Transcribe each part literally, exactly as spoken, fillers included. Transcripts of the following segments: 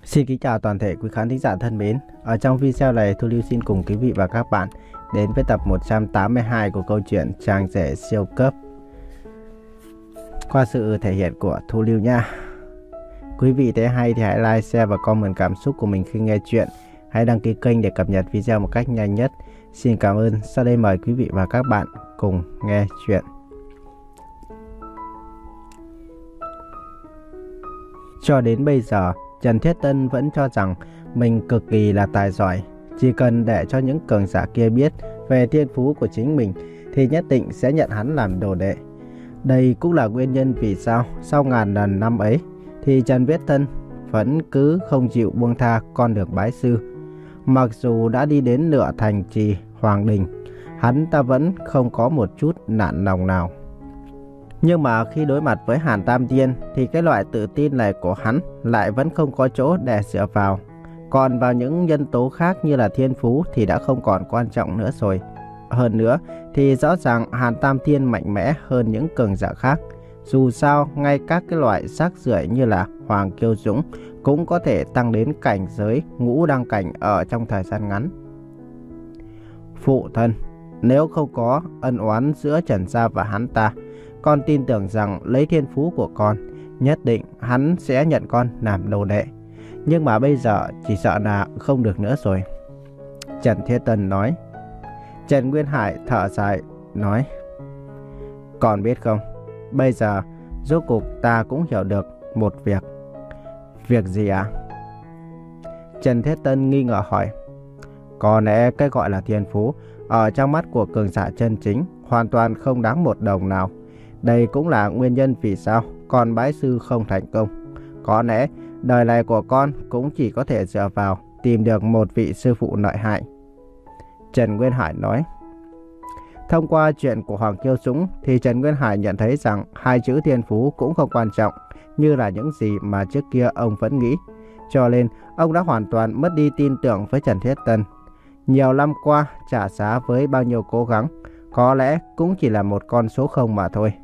Xin kính chào toàn thể quý khán thính giả thân mến. Ở trong video này, Thu Lưu xin cùng quý vị và các bạn đến với tập một trăm tám mươi hai của câu chuyện Chàng rể siêu cấp qua sự thể hiện của Thu Lưu nha. Quý vị thấy hay thì hãy like, share và comment cảm xúc của mình khi nghe chuyện. Hãy đăng ký kênh để cập nhật video một cách nhanh nhất. Xin cảm ơn. Sau đây mời quý vị và các bạn cùng nghe chuyện. Cho đến bây giờ, Trần Thiết Tân vẫn cho rằng mình cực kỳ là tài giỏi. Chỉ cần để cho những cường giả kia biết về thiên phú của chính mình thì nhất định sẽ nhận hắn làm đồ đệ. Đây cũng là nguyên nhân vì sao sau ngàn lần năm ấy thì Trần Viết Tân vẫn cứ không chịu buông tha con đường bái sư. Mặc dù đã đi đến nửa thành trì Hoàng Đình, hắn ta vẫn không có một chút nản lòng nào. Nhưng mà khi đối mặt với Hàn Tam Tiên thì cái loại tự tin này của hắn lại vẫn không có chỗ để dựa vào. Còn vào những nhân tố khác như là thiên phú thì đã không còn quan trọng nữa rồi. Hơn nữa thì rõ ràng Hàn Tam Tiên mạnh mẽ hơn những cường giả khác. Dù sao ngay các cái loại xác rưởi như là Hoàng Kiêu Dũng cũng có thể tăng đến cảnh giới ngũ đăng cảnh ở trong thời gian ngắn. Phụ thân, nếu không có ân oán giữa Trần gia và hắn ta, con tin tưởng rằng lấy thiên phú của con, nhất định hắn sẽ nhận con làm đồ đệ. Nhưng mà bây giờ chỉ sợ là không được nữa rồi. Trần Thiết Tân nói. Trần Nguyên Hải thở dài nói. Con biết không, bây giờ rốt cuộc ta cũng hiểu được một việc. Việc gì ạ? À? Trần Thiết Tân nghi ngờ hỏi. Có lẽ cái gọi là thiên phú ở trong mắt của cường giả chân chính hoàn toàn không đáng một đồng nào. Đây cũng là nguyên nhân vì sao con bái sư không thành công. Có lẽ đời này của con cũng chỉ có thể dựa vào tìm được một vị sư phụ lợi hại. Trần Nguyên Hải nói. Thông qua chuyện của Hoàng Kiêu Dũng thì Trần Nguyên Hải nhận thấy rằng hai chữ thiên phú cũng không quan trọng như là những gì mà trước kia ông vẫn nghĩ. Cho nên ông đã hoàn toàn mất đi tin tưởng với Trần Thiết Tân. Nhiều năm qua trả giá với bao nhiêu cố gắng, có lẽ cũng chỉ là một con số không mà thôi.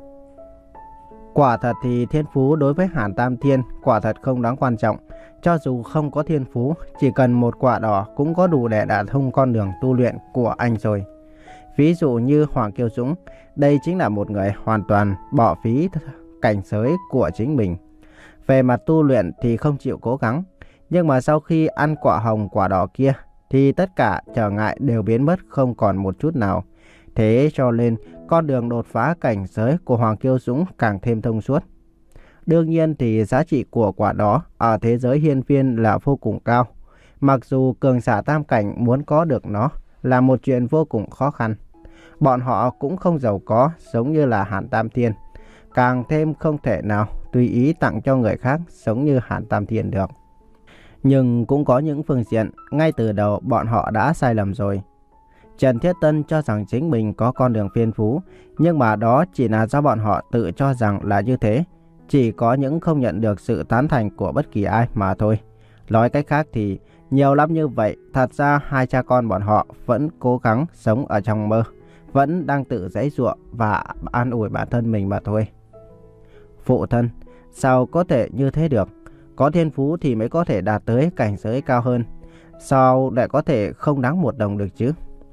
Quả thật thì thiên phú đối với Hàn Tam Thiên quả thật không đáng quan trọng. Cho dù không có thiên phú, chỉ cần một quả đỏ cũng có đủ để đả thông con đường tu luyện của anh rồi. Ví dụ như Hoàng Kiêu Dũng, đây chính là một người hoàn toàn bỏ phí cảnh giới của chính mình. Về mặt tu luyện thì không chịu cố gắng, nhưng mà sau khi ăn quả hồng quả đỏ kia thì tất cả trở ngại đều biến mất không còn một chút nào. Thế cho nên con đường đột phá cảnh giới của Hoàng Kiêu Dũng càng thêm thông suốt. Đương nhiên thì giá trị của quả đó ở thế giới hiên viên là vô cùng cao. Mặc dù cường giả tam cảnh muốn có được nó là một chuyện vô cùng khó khăn. Bọn họ cũng không giàu có giống như là Hàn Tam Thiên. Càng thêm không thể nào tùy ý tặng cho người khác giống như Hàn Tam Thiên được. Nhưng cũng có những phương diện ngay từ đầu bọn họ đã sai lầm rồi. Trần Thiết Tân cho rằng chính mình có con đường thiên phú, nhưng mà đó chỉ là do bọn họ tự cho rằng là như thế. Chỉ có những không nhận được sự tán thành của bất kỳ ai mà thôi. Nói cách khác thì nhiều lắm như vậy, thật ra hai cha con bọn họ vẫn cố gắng sống ở trong mơ, vẫn đang tự giãy giụa và an ủi bản thân mình mà thôi. Phụ thân, sao có thể như thế được? Có thiên phú thì mới có thể đạt tới cảnh giới cao hơn. Sao lại có thể không đáng một đồng được chứ?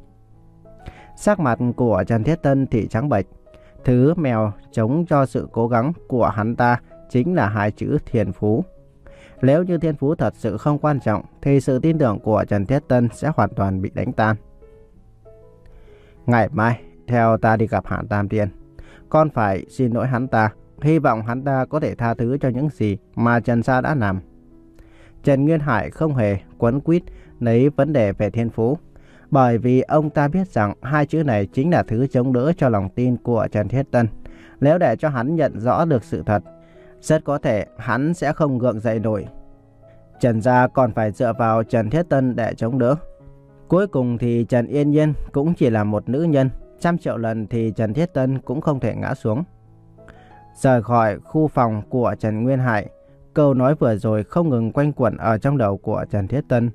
Sắc mặt của Trần Thiết Tân thì trắng bệch. Thứ mèo chống cho sự cố gắng của hắn ta chính là hai chữ thiên phú. Nếu như thiên phú thật sự không quan trọng thì sự tin tưởng của Trần Thiết Tân sẽ hoàn toàn bị đánh tan. Ngày mai theo ta đi gặp Hàn Tam Tiên. Con phải xin lỗi hắn ta. Hy vọng hắn ta có thể tha thứ cho những gì mà Trần gia đã làm. Trần Nguyên Hải không hề quấn quýt lấy vấn đề về thiên phú, bởi vì ông ta biết rằng hai chữ này chính là thứ chống đỡ cho lòng tin của Trần Thiết Tân. Nếu để cho hắn nhận rõ được sự thật, rất có thể hắn sẽ không gượng dậy nổi. Trần gia còn phải dựa vào Trần Thiết Tân để chống đỡ. Cuối cùng thì Trần Yên Nhiên cũng chỉ là một nữ nhân, trăm triệu lần thì Trần Thiết Tân cũng không thể ngã xuống. Rời khỏi khu phòng của Trần Nguyên Hải, câu nói vừa rồi không ngừng quanh quẩn ở trong đầu của Trần Thiết Tân.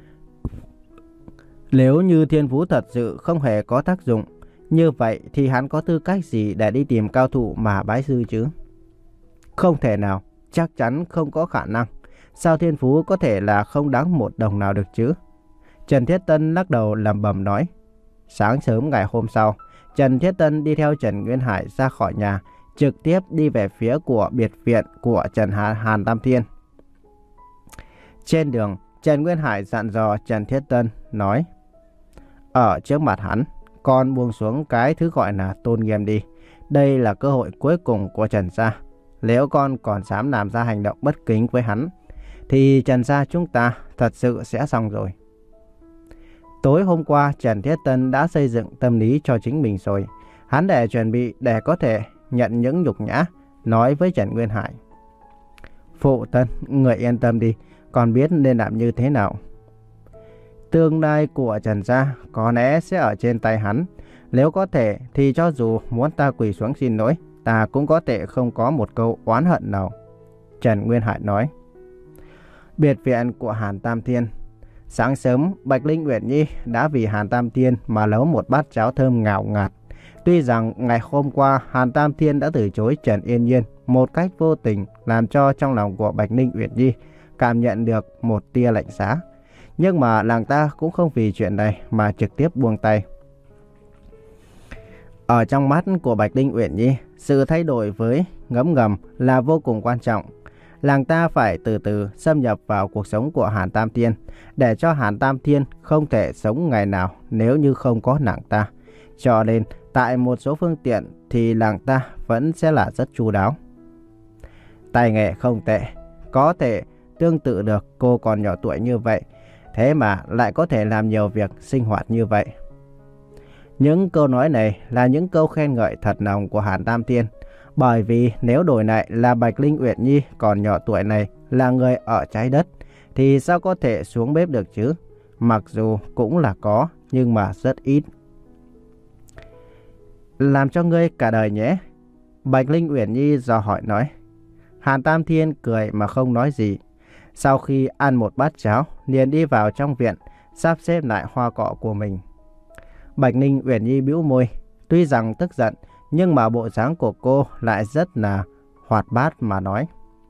Nếu như thiên phú thật sự không hề có tác dụng, như vậy thì hắn có tư cách gì để đi tìm cao thủ mà bái sư chứ? Không thể nào, chắc chắn không có khả năng. Sao thiên phú có thể là không đáng một đồng nào được chứ? Trần Thiết Tân lắc đầu lẩm bẩm nói. Sáng sớm ngày hôm sau, Trần Thiết Tân đi theo Trần Nguyên Hải ra khỏi nhà, trực tiếp đi về phía của biệt viện của Trần Hàn, Hàn Tam Thiên. Trên đường, Trần Nguyên Hải dặn dò Trần Thiết Tân nói. Ở trước mặt hắn, con buông xuống cái thứ gọi là tôn nghiêm đi. Đây là cơ hội cuối cùng của Trần gia. Nếu con còn dám làm ra hành động bất kính với hắn, thì Trần gia chúng ta thật sự sẽ xong rồi. Tối hôm qua, Trần Thiết Tân đã xây dựng tâm lý cho chính mình rồi. Hắn để chuẩn bị để có thể nhận những nhục nhã, nói với Trần Nguyên Hải. Phụ thân, người yên tâm đi, con biết nên làm như thế nào. Tương lai của Trần gia có lẽ sẽ ở trên tay hắn. Nếu có thể thì cho dù muốn ta quỳ xuống xin lỗi, ta cũng có thể không có một câu oán hận nào. Trần Nguyên Hải nói. Biệt viện của Hàn Tam Thiên. Sáng sớm, Bạch Linh Uyển Nhi đã vì Hàn Tam Thiên mà nấu một bát cháo thơm ngào ngạt. Tuy rằng ngày hôm qua Hàn Tam Thiên đã từ chối Trần Yên Nhiên một cách vô tình, làm cho trong lòng của Bạch Linh Uyển Nhi cảm nhận được một tia lạnh giá. Nhưng mà nàng ta cũng không vì chuyện này mà trực tiếp buông tay. Ở trong mắt của Bạch Linh Uyển Nhi, sự thay đổi với ngấm ngầm là vô cùng quan trọng. Nàng ta phải từ từ xâm nhập vào cuộc sống của Hàn Tam Thiên, để cho Hàn Tam Thiên không thể sống ngày nào nếu như không có nàng ta. Cho nên, tại một số phương tiện thì nàng ta vẫn sẽ là rất chu đáo. Tài nghệ không tệ, có thể tương tự được cô còn nhỏ tuổi như vậy, thế mà lại có thể làm nhiều việc sinh hoạt như vậy. Những câu nói này là những câu khen ngợi thật lòng của Hàn Tam Thiên. Bởi vì nếu đổi lại là Bạch Linh Uyển Nhi còn nhỏ tuổi này là người ở trái đất, thì sao có thể xuống bếp được chứ? Mặc dù cũng là có, nhưng mà rất ít. Làm cho ngươi cả đời nhé. Bạch Linh Uyển Nhi dò hỏi nói. Hàn Tam Thiên cười mà không nói gì. Sau khi ăn một bát cháo, liền đi vào trong viện, sắp xếp lại hoa cọ của mình. Bạch Linh Uyển Nhi bĩu môi, tuy rằng tức giận, nhưng mà bộ dáng của cô lại rất là hoạt bát mà nói.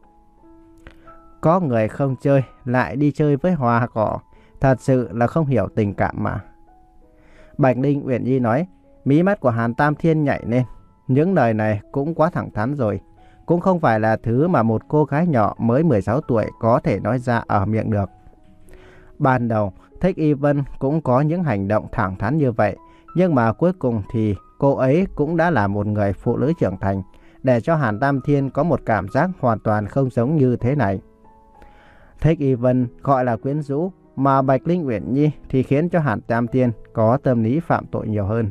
Có người không chơi, lại đi chơi với hoa cỏ, thật sự là không hiểu tình cảm mà. Bạch Linh Uyển Nhi nói, mí mắt của Hàn Tam Thiên nhảy lên. Những lời này cũng quá thẳng thắn rồi, cũng không phải là thứ mà một cô gái nhỏ mới mười sáu tuổi có thể nói ra ở miệng được. Ban đầu, Thích Y Vân cũng có những hành động thẳng thắn như vậy, nhưng mà cuối cùng thì cô ấy cũng đã là một người phụ nữ trưởng thành, để cho Hàn Tam Thiên có một cảm giác hoàn toàn không giống như thế này. Thích Y Vân gọi là quyến rũ, mà Bạch Linh Uyển Nhi thì khiến cho Hàn Tam Thiên có tâm lý phạm tội nhiều hơn.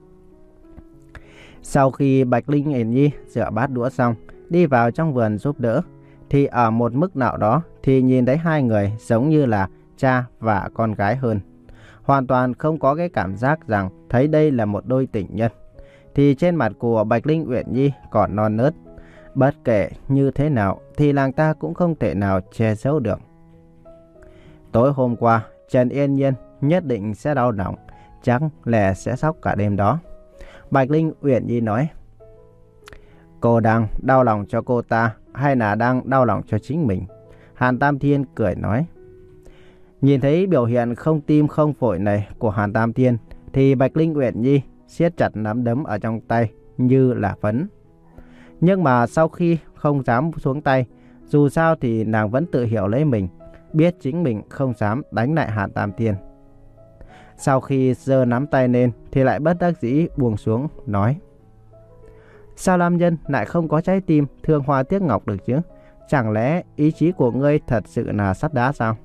Sau khi Bạch Linh Uyển Nhi rửa bát đũa xong, đi vào trong vườn giúp đỡ, thì ở một mức nào đó thì nhìn thấy hai người giống như là cha và con gái hơn. Hoàn toàn không có cái cảm giác rằng thấy đây là một đôi tình nhân. Thì trên mặt của Bạch Linh Uyển Nhi còn non nớt. Bất kể như thế nào thì nàng ta cũng không thể nào che giấu được. Tối hôm qua, Trần Yên Nhiên nhất định sẽ đau lòng, chắc là sẽ khóc cả đêm đó. Bạch Linh Uyển Nhi nói. Cô đang đau lòng cho cô ta hay là đang đau lòng cho chính mình? Hàn Tam Thiên cười nói. Nhìn thấy biểu hiện không tim không phổi này của Hàn Tam Thiên, thì Bạch Linh Uyển Nhi siết chặt nắm đấm ở trong tay như là phấn. Nhưng mà sau khi không dám xuống tay, dù sao thì nàng vẫn tự hiểu lấy mình, biết chính mình không dám đánh lại Hàn Tam Thiên. Sau khi giơ nắm tay lên thì lại bất đắc dĩ buông xuống, nói. Sao nam nhân lại không có trái tim thương hoa tiếc ngọc được chứ? Chẳng lẽ ý chí của ngươi thật sự là sắt đá sao?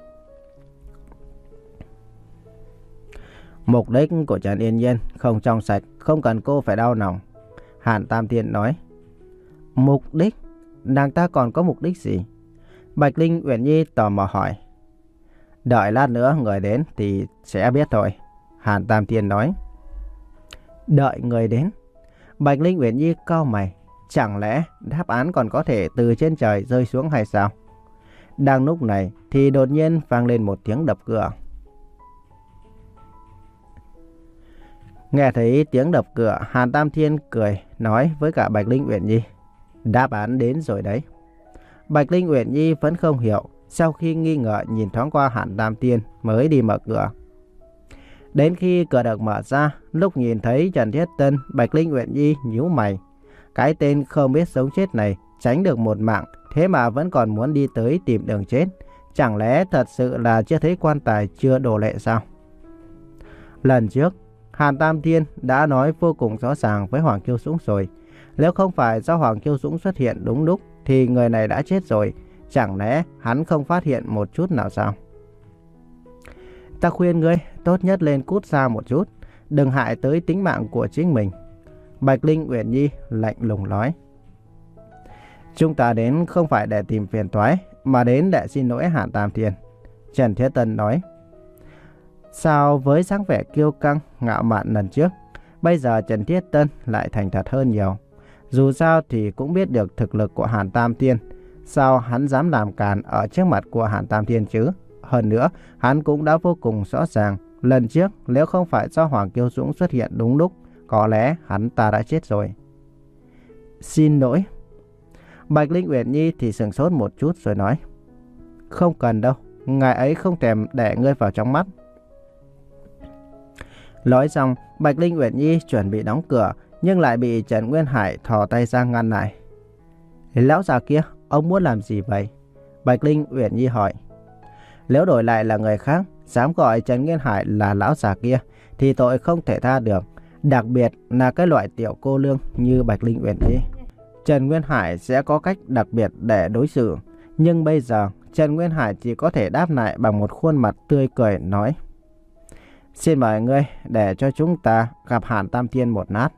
Mục đích của Trần Yên Nhiên không trong sạch, không cần cô phải đau lòng. Hàn Tam Thiên nói. Mục đích? Nàng ta còn có mục đích gì? Bạch Linh Uyển Nhi tò mò hỏi. Đợi lát nữa người đến thì sẽ biết thôi. Hàn Tam Thiên nói. Đợi người đến? Bạch Linh Uyển Nhi cau mày. Chẳng lẽ đáp án còn có thể từ trên trời rơi xuống hay sao? Đang lúc này thì đột nhiên vang lên một tiếng đập cửa. Nghe thấy tiếng đập cửa, Hàn Tam Thiên cười nói với cả Bạch Linh Uyển Nhi. Đáp án đến rồi đấy. Bạch Linh Uyển Nhi vẫn không hiểu, sau khi nghi ngờ nhìn thoáng qua Hàn Tam Thiên mới đi mở cửa. Đến khi cửa được mở ra, lúc nhìn thấy Trần Thiết Tân, Bạch Linh Uyển Nhi nhíu mày. Cái tên không biết sống chết này tránh được một mạng, thế mà vẫn còn muốn đi tới tìm đường chết. Chẳng lẽ thật sự là chưa thấy quan tài chưa đổ lệ sao? Lần trước, Hàn Tam Thiên đã nói vô cùng rõ ràng với Hoàng Kiêu Dũng rồi. Nếu không phải do Hoàng Kiêu Dũng xuất hiện đúng lúc thì người này đã chết rồi. Chẳng lẽ hắn không phát hiện một chút nào sao? Ta khuyên ngươi tốt nhất lên cút xa một chút, đừng hại tới tính mạng của chính mình. Bạch Linh Uyển Nhi lạnh lùng nói. Chúng ta đến không phải để tìm phiền toái, mà đến để xin lỗi Hàn Tam Thiên. Trần Thiết Tân nói. Sao với dáng vẻ kiêu căng, ngạo mạn lần trước, bây giờ Trần Thiết Tân lại thành thật hơn nhiều. Dù sao thì cũng biết được thực lực của Hàn Tam Thiên. Sao hắn dám làm càn ở trước mặt của Hàn Tam Thiên chứ? Hơn nữa, hắn cũng đã vô cùng rõ ràng. Lần trước, nếu không phải do Hoàng Kiêu Dũng xuất hiện đúng lúc, có lẽ hắn ta đã chết rồi. Xin lỗi. Bạch Linh Uyển Nhi thì sửng sốt một chút rồi nói. Không cần đâu, ngài ấy không thèm để ngươi vào trong mắt. Nói xong, Bạch Linh Uyển Nhi chuẩn bị đóng cửa, nhưng lại bị Trần Nguyên Hải thò tay ra ngăn lại. Lão già kia, ông muốn làm gì vậy? Bạch Linh Uyển Nhi hỏi. Nếu đổi lại là người khác, dám gọi Trần Nguyên Hải là lão già kia, thì tội không thể tha được. Đặc biệt là cái loại tiểu cô lương như Bạch Linh Uyển Nhi. Trần Nguyên Hải sẽ có cách đặc biệt để đối xử. Nhưng bây giờ, Trần Nguyên Hải chỉ có thể đáp lại bằng một khuôn mặt tươi cười nói. Xin mời ngươi để cho chúng ta gặp Hàn Tam Thiên một lát.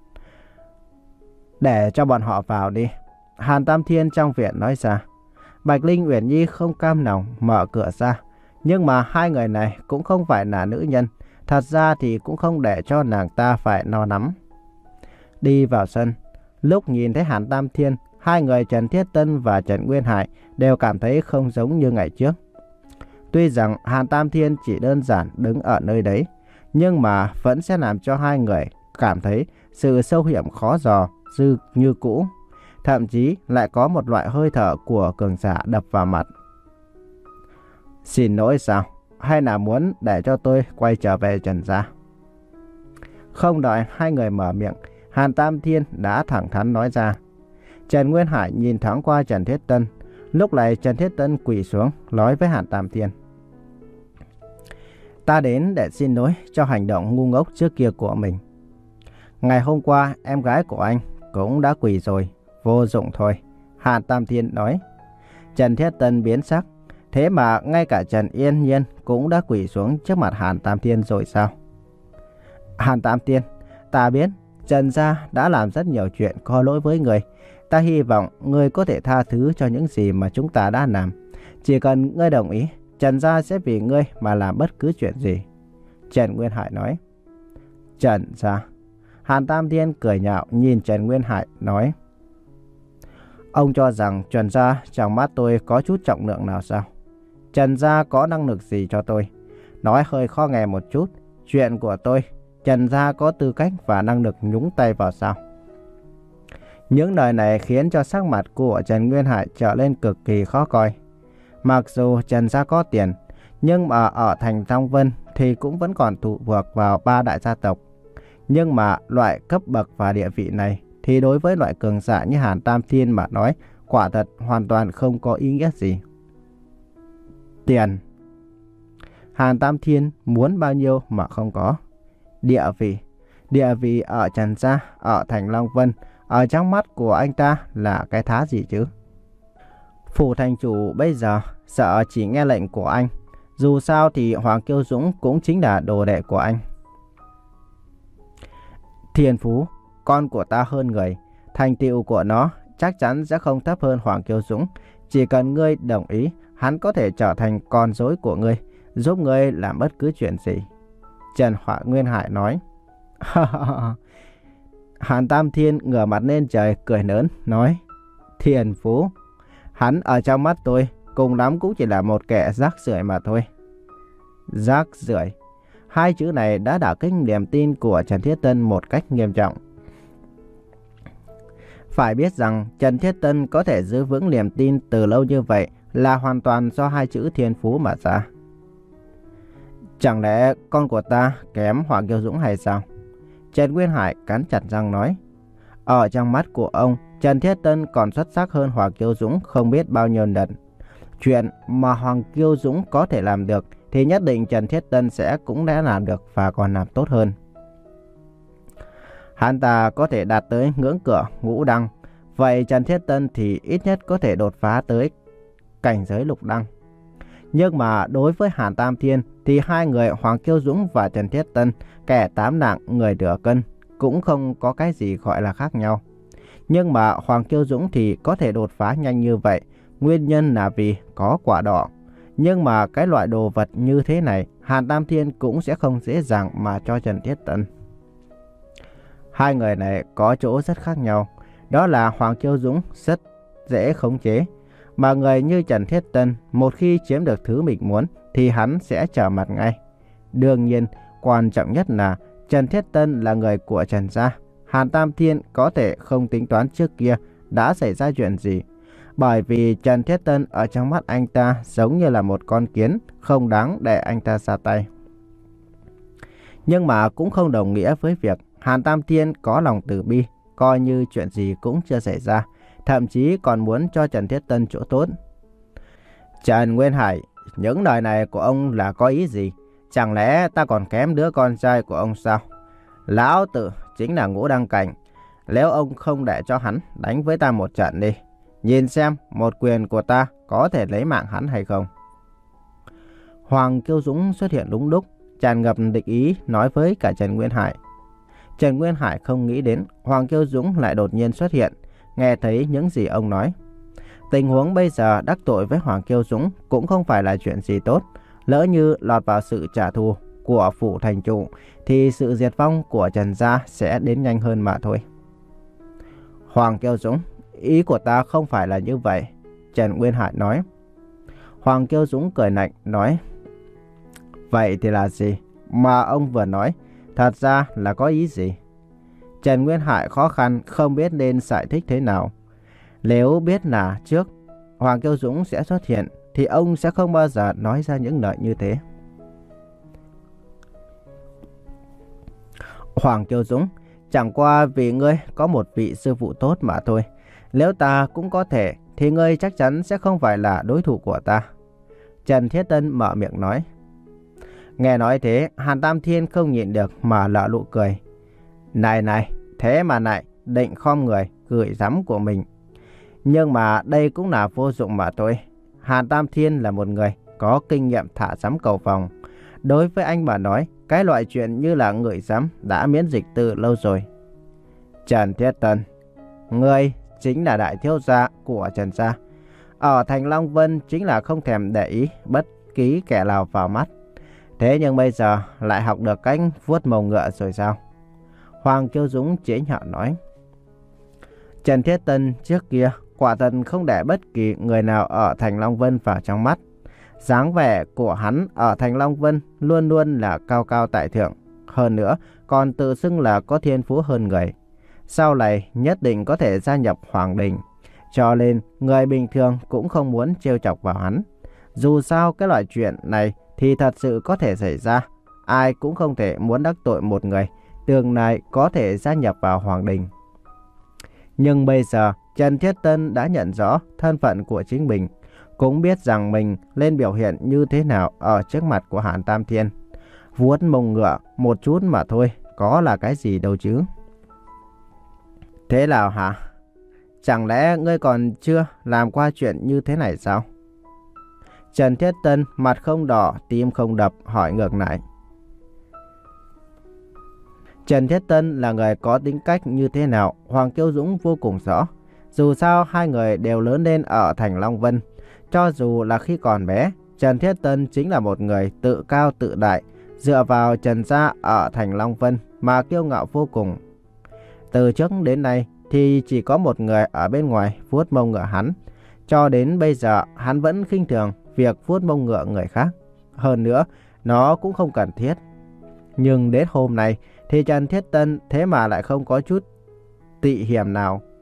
Để cho bọn họ vào đi. Hàn Tam Thiên trong viện nói ra. Bạch Linh Uyển Nhi không cam lòng mở cửa ra. Nhưng mà hai người này cũng không phải là nữ nhân. Thật ra thì cũng không để cho nàng ta phải no nắm. Đi vào sân. Lúc nhìn thấy Hàn Tam Thiên, hai người Trần Thiết Tân và Trần Nguyên Hải đều cảm thấy không giống như ngày trước. Tuy rằng Hàn Tam Thiên chỉ đơn giản đứng ở nơi đấy, nhưng mà vẫn sẽ làm cho hai người cảm thấy sự sâu hiểm khó dò dư như cũ. Thậm chí lại có một loại hơi thở của cường giả đập vào mặt. Xin lỗi sao? Hay là muốn để cho tôi quay trở về Trần gia? Không đợi hai người mở miệng, Hàn Tam Thiên đã thẳng thắn nói ra. Trần Nguyên Hải nhìn thoáng qua Trần Thiết Tân. Lúc này Trần Thiết Tân quỳ xuống nói với Hàn Tam Thiên. Ta đến để xin lỗi cho hành động ngu ngốc trước kia của mình. Ngày hôm qua em gái của anh cũng đã quỳ rồi, vô dụng thôi. Hàn Tam Thiên nói. Trần Thiết Tân biến sắc. Thế mà ngay cả Trần Yên Nhiên cũng đã quỳ xuống trước mặt Hàn Tam Thiên rồi sao? Hàn Tam Thiên, ta biết Trần gia đã làm rất nhiều chuyện có lỗi với người. Ta hy vọng ngươi có thể tha thứ cho những gì mà chúng ta đã làm. Chỉ cần ngươi đồng ý, Trần gia sẽ vì ngươi mà làm bất cứ chuyện gì. Trần Nguyên Hải nói. Trần gia. Hàn Tam Thiên cười nhạo nhìn Trần Nguyên Hải nói. Ông cho rằng Trần gia trong mắt tôi có chút trọng lượng nào sao? Trần gia có năng lực gì cho tôi? Nói hơi khó nghe một chút. Chuyện của tôi, Trần gia có tư cách và năng lực nhúng tay vào sao? Những lời này khiến cho sắc mặt của Trần Nguyên Hải trở lên cực kỳ khó coi. Mặc dù Trần gia có tiền, nhưng mà ở thành Long Vân thì cũng vẫn còn phụ thuộc vào ba đại gia tộc. Nhưng mà loại cấp bậc và địa vị này thì đối với loại cường giả như Hàn Tam Thiên mà nói, quả thật hoàn toàn không có ý nghĩa gì. Tiền. Hàn Tam Thiên muốn bao nhiêu mà không có. Địa vị. Địa vị ở Trần gia, ở thành Long Vân, ở trong mắt của anh ta là cái thá gì chứ? Phủ thành chủ bây giờ sợ chỉ nghe lệnh của anh. Dù sao thì Hoàng Kiêu Dũng cũng chính là đồ đệ của anh. Thiên Phú, con của ta hơn người. Thành tựu của nó chắc chắn sẽ không thấp hơn Hoàng Kiêu Dũng. Chỉ cần ngươi đồng ý, hắn có thể trở thành con rối của ngươi, giúp ngươi làm bất cứ chuyện gì. Trần Hỏa Nguyên Hải nói. Hàn Tam Thiên ngửa mặt lên trời cười lớn nói. Thiên Phú, hắn ở trong mắt tôi cùng lắm cũng chỉ là một kẻ rác rưởi mà thôi. Rác rưởi. Hai chữ này đã đả kích niềm tin của Trần Thiết Tân một cách nghiêm trọng. Phải biết rằng Trần Thiết Tân có thể giữ vững niềm tin từ lâu như vậy là hoàn toàn do hai chữ thiên phú mà ra. Chẳng lẽ con của ta kém Hoàng Kiêu Dũng hay sao? Trần Nguyên Hải cắn chặt răng nói. Ở trong mắt của ông, Trần Thiết Tân còn xuất sắc hơn Hoàng Kiêu Dũng không biết bao nhiêu lần. Chuyện mà Hoàng Kiêu Dũng có thể làm được thì nhất định Trần Thiết Tân sẽ cũng đã làm được và còn làm tốt hơn. Hắn ta có thể đạt tới ngưỡng cửa ngũ đăng, vậy Trần Thiết Tân thì ít nhất có thể đột phá tới cảnh giới lục đăng. Nhưng mà đối với Hàn Tam Thiên thì hai người Hoàng Kiêu Dũng và Trần Thiết Tân, kẻ tám nặng người nửa cân, cũng không có cái gì gọi là khác nhau. Nhưng mà Hoàng Kiêu Dũng thì có thể đột phá nhanh như vậy, nguyên nhân là vì có quả đỏ. Nhưng mà cái loại đồ vật như thế này, Hàn Tam Thiên cũng sẽ không dễ dàng mà cho Trần Thiết Tân. Hai người này có chỗ rất khác nhau, đó là Hoàng Kiêu Dũng rất dễ khống chế, mà người như Trần Thiết Tân một khi chiếm được thứ mình muốn thì hắn sẽ trở mặt ngay. Đương nhiên, quan trọng nhất là Trần Thiết Tân là người của Trần gia. Hàn Tam Thiên có thể không tính toán trước kia đã xảy ra chuyện gì, bởi vì Trần Thiết Tân ở trong mắt anh ta giống như là một con kiến, không đáng để anh ta ra tay. Nhưng mà cũng không đồng nghĩa với việc Hàn Tam Thiên có lòng từ bi, coi như chuyện gì cũng chưa xảy ra, thậm chí còn muốn cho Trần Thiết Tân chỗ tốt. Trần Nguyên Hải, những lời này của ông là có ý gì? Chẳng lẽ ta còn kém đứa con trai của ông sao? Lão tử chính là ngũ đăng cảnh, nếu ông không để cho hắn đánh với ta một trận đi, nhìn xem một quyền của ta có thể lấy mạng hắn hay không. Hoàng Kiêu Dũng xuất hiện đúng lúc, tràn ngập địch ý nói với cả Trần Nguyên Hải. Trần Nguyên Hải không nghĩ đến Hoàng Kiêu Dũng lại đột nhiên xuất hiện, nghe thấy những gì ông nói. Tình huống bây giờ đắc tội với Hoàng Kiêu Dũng cũng không phải là chuyện gì tốt. Lỡ như lọt vào sự trả thù của phủ thành chủ thì sự diệt vong của Trần gia sẽ đến nhanh hơn mà thôi. Hoàng Kiêu Dũng, ý của ta không phải là như vậy, Trần Nguyên Hải nói. Hoàng Kiêu Dũng cười lạnh nói. Vậy thì là gì? Mà ông vừa nói, thật ra là có ý gì? Trần Nguyên Hải khó khăn không biết nên giải thích thế nào. Nếu biết là trước Hoàng Kiêu Dũng sẽ xuất hiện thì ông sẽ không bao giờ nói ra những lời như thế. Hoàng Kiêu Dũng, chẳng qua vì ngươi có một vị sư phụ tốt mà thôi. Nếu ta cũng có thể thì ngươi chắc chắn sẽ không phải là đối thủ của ta. Trần Thiết Tân mở miệng nói. Nghe nói thế, Hàn Tam Thiên không nhịn được mà lỡ nụ cười. Này này, thế mà lại định khom người gửi giám của mình. Nhưng mà đây cũng là vô dụng mà thôi. Hàn Tam Thiên là một người có kinh nghiệm thả giám cầu vòng. Đối với anh mà nói, cái loại chuyện như là ngửi giám đã miễn dịch từ lâu rồi. Trần Thiết Tân, ngươi chính là đại thiếu gia của Trần gia. Ở thành Long Vân chính là không thèm để ý bất kỳ kẻ nào vào mắt. Thế nhưng bây giờ lại học được cách vuốt mông ngựa rồi sao? Hoàng Kiêu Dũng chế nhạo nói. Trần Thiết Tân trước kia quả thật không để bất kỳ người nào ở thành Long Vân vào trong mắt. Dáng vẻ của hắn ở thành Long Vân luôn luôn là cao cao tại thượng. Hơn nữa còn tự xưng là có thiên phú hơn người. Sau này nhất định có thể gia nhập Hoàng Đình. Cho nên người bình thường cũng không muốn trêu chọc vào hắn. Dù sao cái loại chuyện này thì thật sự có thể xảy ra. Ai cũng không thể muốn đắc tội một người tương lai có thể gia nhập vào Hoàng Đình. Nhưng bây giờ Trần Thiết Tân đã nhận rõ thân phận của chính mình, cũng biết rằng mình nên biểu hiện như thế nào ở trước mặt của Hàn Tam Thiên. Vuốt mông ngựa một chút mà thôi, có là cái gì đâu chứ. Thế nào hả? Chẳng lẽ ngươi còn chưa làm qua chuyện như thế này sao? Trần Thiết Tân mặt không đỏ, tim không đập hỏi ngược lại. Trần Thiết Tân là người có tính cách như thế nào, Hoàng Kiêu Dũng vô cùng rõ. Dù sao hai người đều lớn lên ở thành Long Vân. Cho dù là khi còn bé, Trần Thiết Tân chính là một người tự cao tự đại, dựa vào Trần gia ở thành Long Vân mà kiêu ngạo vô cùng. Từ trước đến nay thì chỉ có một người ở bên ngoài vuốt mông ngựa hắn. Cho đến bây giờ hắn vẫn khinh thường việc vuốt mông ngựa người khác. Hơn nữa, nó cũng không cần thiết. Nhưng đến hôm nay thì Trần Thiết Tân thế mà lại không có chút tị hiểm nào.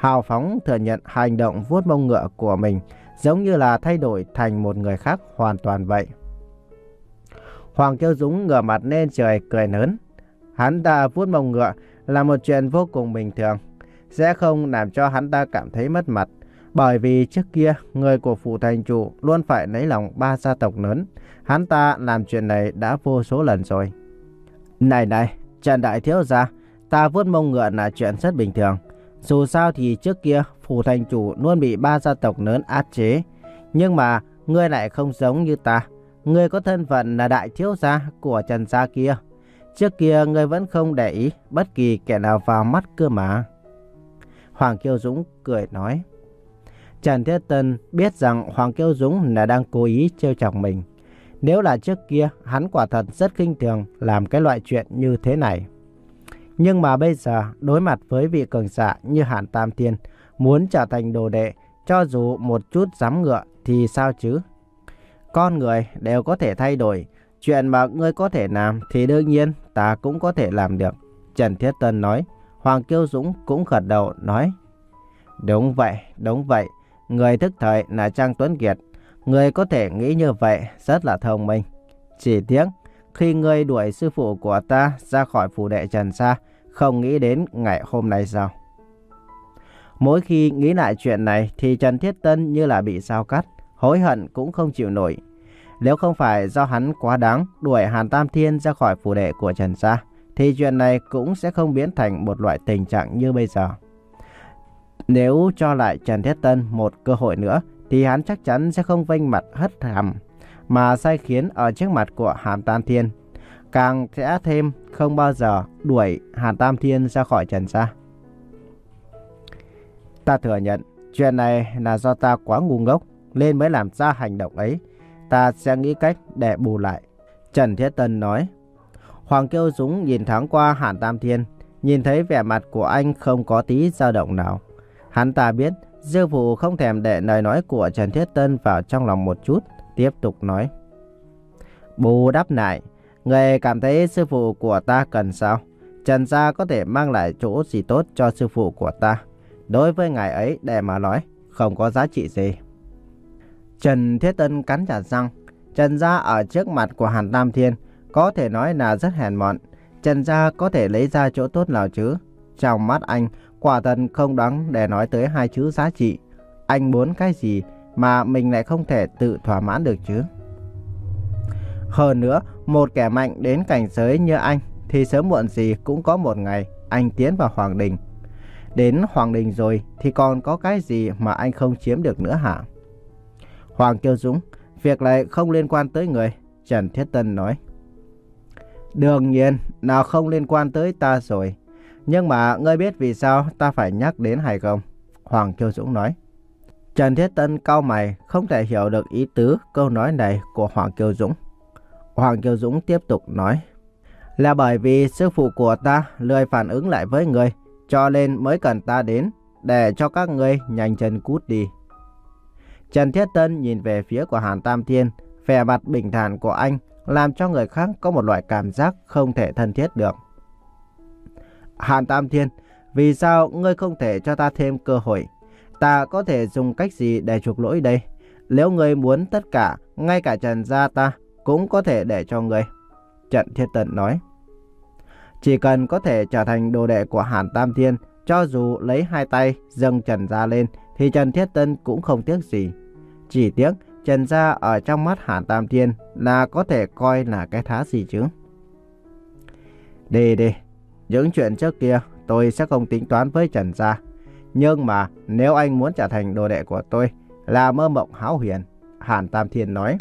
hào phóng thừa nhận hành động vuốt mông ngựa của mình giống như là thay đổi thành một người khác hoàn toàn vậy. Hoàng Kiêu Dũng ngửa mặt lên trời cười lớn. Hắn ta vuốt mông ngựa là một chuyện vô cùng bình thường, sẽ không làm cho hắn ta cảm thấy mất mặt. Bởi vì trước kia, người của phủ thành chủ luôn phải lấy lòng ba gia tộc lớn. Hắn ta làm chuyện này đã vô số lần rồi. Này này, Trần đại thiếu gia, ta vuốt mông ngựa là chuyện rất bình thường. Dù sao thì trước kia, phủ thành chủ luôn bị ba gia tộc lớn áp chế. Nhưng mà, ngươi lại không giống như ta. Ngươi có thân phận là đại thiếu gia của Trần gia kia. Trước kia, ngươi vẫn không để ý bất kỳ kẻ nào vào mắt cơ mà. Hoàng Kiêu Dũng cười nói. Trần Thiết Tân biết rằng Hoàng Kiêu Dũng là đang cố ý trêu chọc mình. Nếu là trước kia, hắn quả thật rất khinh thường làm cái loại chuyện như thế này. Nhưng mà bây giờ, đối mặt với vị cường giả như Hàn Tam Thiên, muốn trở thành đồ đệ, cho dù một chút dám ngựa thì sao chứ? Con người đều có thể thay đổi. Chuyện mà ngươi có thể làm thì đương nhiên ta cũng có thể làm được. Trần Thiết Tân nói. Hoàng Kiêu Dũng cũng gật đầu nói. Đúng vậy, đúng vậy. Người thức thời là Trang Tuấn Kiệt. Người có thể nghĩ như vậy rất là thông minh. Chỉ tiếc, khi ngươi đuổi sư phụ của ta ra khỏi phủ đệ Trần gia, không nghĩ đến ngày hôm nay sao? Mỗi khi nghĩ lại chuyện này thì Trần Thiết Tân như là bị sao cắt, hối hận cũng không chịu nổi. Nếu không phải do hắn quá đáng đuổi Hàn Tam Thiên ra khỏi phủ đệ của Trần gia, thì chuyện này cũng sẽ không biến thành một loại tình trạng như bây giờ. Nếu cho lại Trần Thiết Tân một cơ hội nữa, thì hắn chắc chắn sẽ không vênh mặt hất hàm, mà sai khiến ở trước mặt của Hàn Tam Thiên. Càng sẽ thêm không bao giờ đuổi Hàn Tam Thiên ra khỏi Trần gia. Ta thừa nhận, chuyện này là do ta quá ngu ngốc, nên mới làm ra hành động ấy. Ta sẽ nghĩ cách để bù lại. Trần Thiết Tân nói. Hoàng Kiêu Dũng nhìn thoáng qua Hàn Tam Thiên, nhìn thấy vẻ mặt của anh không có tí dao động nào. Hắn ta biết sư phụ không thèm để lời nói của Trần Thiết Tân vào trong lòng một chút, tiếp tục nói. Bù đắp lại, người cảm thấy sư phụ của ta cần sao? Trần gia có thể mang lại chỗ gì tốt cho sư phụ của ta? Đối với ngài ấy để mà nói, không có giá trị gì. Trần Thiết Tân cắn chặt răng. Trần gia ở trước mặt của Hàn Tam Thiên có thể nói là rất hèn mọn. Trần gia có thể lấy ra chỗ tốt nào chứ? Trong mắt anh, quả thật không đáng để nói tới hai chữ giá trị. Anh muốn cái gì mà mình lại không thể tự thỏa mãn được chứ? Hơn nữa, một kẻ mạnh đến cảnh giới như anh thì sớm muộn gì cũng có một ngày anh tiến vào Hoàng Đình. Đến Hoàng Đình rồi thì còn có cái gì mà anh không chiếm được nữa hả? Hoàng Kiêu Dũng, việc này không liên quan tới người, Trần Thiết Tân nói. Đương nhiên, nào không liên quan tới ta rồi. Nhưng mà ngươi biết vì sao ta phải nhắc đến hay không? Hoàng Kiêu Dũng nói. Trần Thiết Tân cau mày, không thể hiểu được ý tứ câu nói này của Hoàng Kiêu Dũng. Hoàng Kiêu Dũng tiếp tục nói. Là bởi vì sư phụ của ta lười phản ứng lại với ngươi, cho nên mới cần ta đến, để cho các ngươi nhanh chân cút đi. Trần Thiết Tân nhìn về phía của Hàn Tam Thiên, vẻ mặt bình thản của anh làm cho người khác có một loại cảm giác không thể thân thiết được. Hàn Tam Thiên, vì sao ngươi không thể cho ta thêm cơ hội? Ta có thể dùng cách gì để chuộc lỗi đây? Nếu ngươi muốn tất cả, ngay cả Trần gia ta cũng có thể để cho ngươi. Trần Thiết Tân nói. Chỉ cần có thể trở thành đồ đệ của Hàn Tam Thiên, cho dù lấy hai tay dâng Trần gia lên, thì Trần Thiết Tân cũng không tiếc gì. Chỉ tiếc Trần gia ở trong mắt Hàn Tam Thiên là có thể coi là cái thá gì chứ. Đi đi, những chuyện trước kia tôi sẽ không tính toán với Trần gia. Nhưng mà nếu anh muốn trở thành đồ đệ của tôi là mơ mộng hão huyền, Hàn Tam Thiên nói.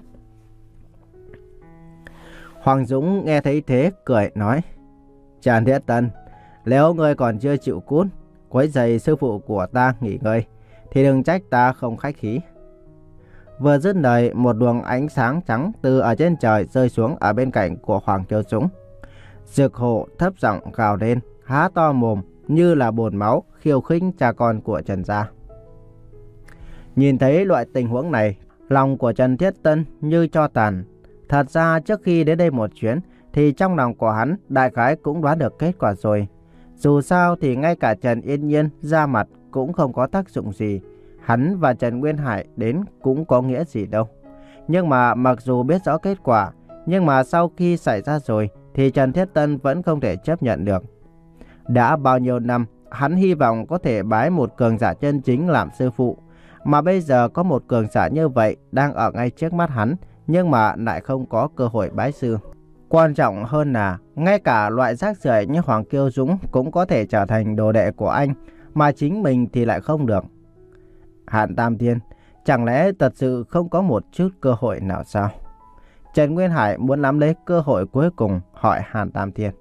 Hoàng Dũng nghe thấy thế cười nói. Trần Thiết Tân, nếu ngươi còn chưa chịu cút, quấy rầy sư phụ của ta nghỉ ngơi, thì đừng trách ta không khách khí. Vừa dứt lời, một luồng ánh sáng trắng từ ở trên trời rơi xuống ở bên cạnh của Hoàng Kiêu Dũng. Dược Hổ thấp giọng gào lên, há to mồm như là bồn máu khiêu khích cha con của Trần gia. Nhìn thấy loại tình huống này, lòng của Trần Thiết Tân như tro tàn. Thật ra trước khi đến đây một chuyến thì trong lòng của hắn đại khái cũng đoán được kết quả rồi. Dù sao thì ngay cả Trần Yên Nhiên ra mặt cũng không có tác dụng gì. Hắn và Trần Nguyên Hải đến cũng có nghĩa gì đâu. Nhưng mà mặc dù biết rõ kết quả, nhưng mà sau khi xảy ra rồi thì Trần Thiết Tân vẫn không thể chấp nhận được. Đã bao nhiêu năm, hắn hy vọng có thể bái một cường giả chân chính làm sư phụ. Mà bây giờ có một cường giả như vậy đang ở ngay trước mắt hắn, nhưng mà lại không có cơ hội bái sư. Quan trọng hơn là, ngay cả loại rác rưởi như Hoàng Kiêu Dũng cũng có thể trở thành đồ đệ của anh, mà chính mình thì lại không được. Hàn Tam Thiên, chẳng lẽ thật sự không có một chút cơ hội nào sao? Trần Nguyên Hải muốn nắm lấy cơ hội cuối cùng hỏi Hàn Tam Thiên.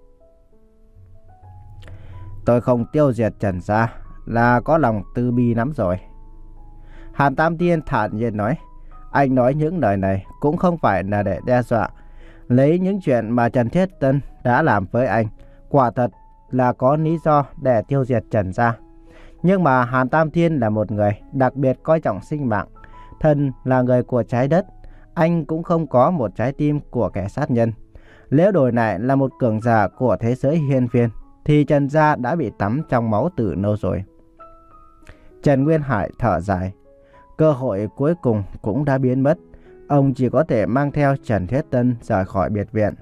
Tôi không tiêu diệt Trần gia là có lòng từ bi lắm rồi. Hàn Tam Thiên thản nhiên nói. Anh nói những lời này cũng không phải là để đe dọa. Lấy những chuyện mà Trần Thiết Tân đã làm với anh, quả thật là có lý do để tiêu diệt Trần gia. Nhưng mà Hàn Tam Thiên là một người đặc biệt coi trọng sinh mạng. Thân là người của trái đất, anh cũng không có một trái tim của kẻ sát nhân. Nếu đổi lại là một cường giả của thế giới hiên viên, thì Trần gia đã bị tắm trong máu từ lâu rồi. Trần Nguyên Hải thở dài. Cơ hội cuối cùng cũng đã biến mất. Ông chỉ có thể mang theo Trần Thiết Tân rời khỏi biệt viện.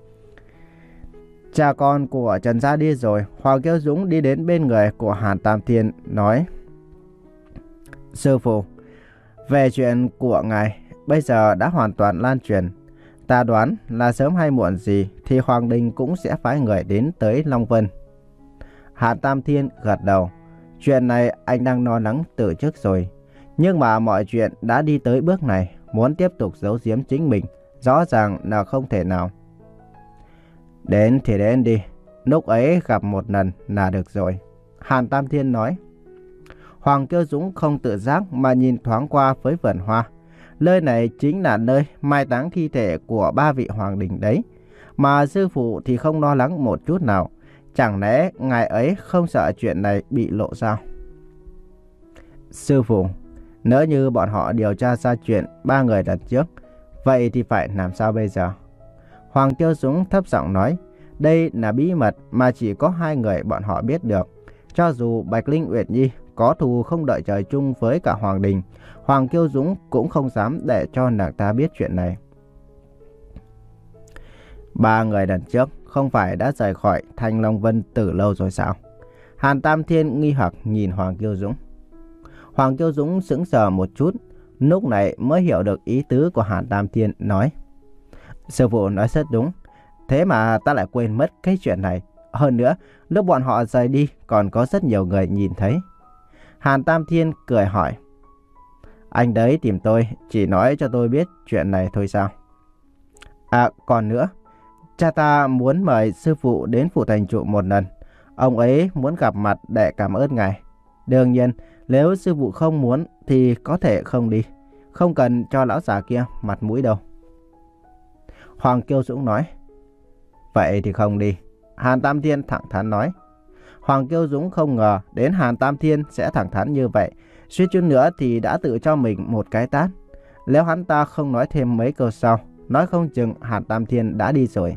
Cha con của Trần gia đi rồi, Hoàng Kiêu Dũng đi đến bên người của Hàn Tam Thiên nói. Sư phụ, về chuyện của ngài bây giờ đã hoàn toàn lan truyền. Ta đoán là sớm hay muộn gì thì Hoàng Đình cũng sẽ phái người đến tới Long Vân. Hàn Tam Thiên gật đầu. Chuyện này anh đang lo lắng từ trước rồi. Nhưng mà mọi chuyện đã đi tới bước này, muốn tiếp tục giấu giếm chính mình rõ ràng là không thể nào. Đến thì đến đi, lúc ấy gặp một lần là được rồi, Hàn Tam Thiên nói. Hoàng Kiêu Dũng không tự giác mà nhìn thoáng qua với vườn hoa. Nơi này chính là nơi mai táng thi thể của ba vị hoàng đình đấy. Mà sư phụ thì không lo lắng một chút nào. Chẳng lẽ ngài ấy không sợ chuyện này bị lộ sao? Sư phụ, nếu như bọn họ điều tra ra chuyện ba người lần trước, vậy thì phải làm sao bây giờ? Hoàng Kiêu Dũng thấp giọng nói. Đây là bí mật mà chỉ có hai người bọn họ biết được. Cho dù Bạch Linh Uyển Nhi có thù không đợi trời chung với cả Hoàng Đình, Hoàng Kiêu Dũng cũng không dám để cho nàng ta biết chuyện này. Ba người lần trước không phải đã rời khỏi Thanh Long Vân từ lâu rồi sao? Hàn Tam Thiên nghi hoặc nhìn Hoàng Kiêu Dũng. Hoàng Kiêu Dũng sững sờ một chút, lúc này mới hiểu được ý tứ của Hàn Tam Thiên, nói. Sư phụ nói rất đúng, thế mà ta lại quên mất cái chuyện này. Hơn nữa, lúc bọn họ rời đi còn có rất nhiều người nhìn thấy. Hàn Tam Thiên cười hỏi. Anh đấy tìm tôi, chỉ nói cho tôi biết chuyện này thôi sao? À, còn nữa, cha ta muốn mời sư phụ đến phủ thành trụ một lần. Ông ấy muốn gặp mặt để cảm ơn ngài. Đương nhiên, nếu sư phụ không muốn thì có thể không đi. Không cần cho lão già kia mặt mũi đâu. Hoàng Kiêu Dũng nói. Vậy thì không đi, Hàn Tam Thiên thẳng thắn nói. Hoàng Kiêu Dũng không ngờ đến Hàn Tam Thiên sẽ thẳng thắn như vậy. Suýt chút nữa thì đã tự cho mình một cái tát. Nếu hắn ta không nói thêm mấy câu sau, nói không chừng Hàn Tam Thiên đã đi rồi.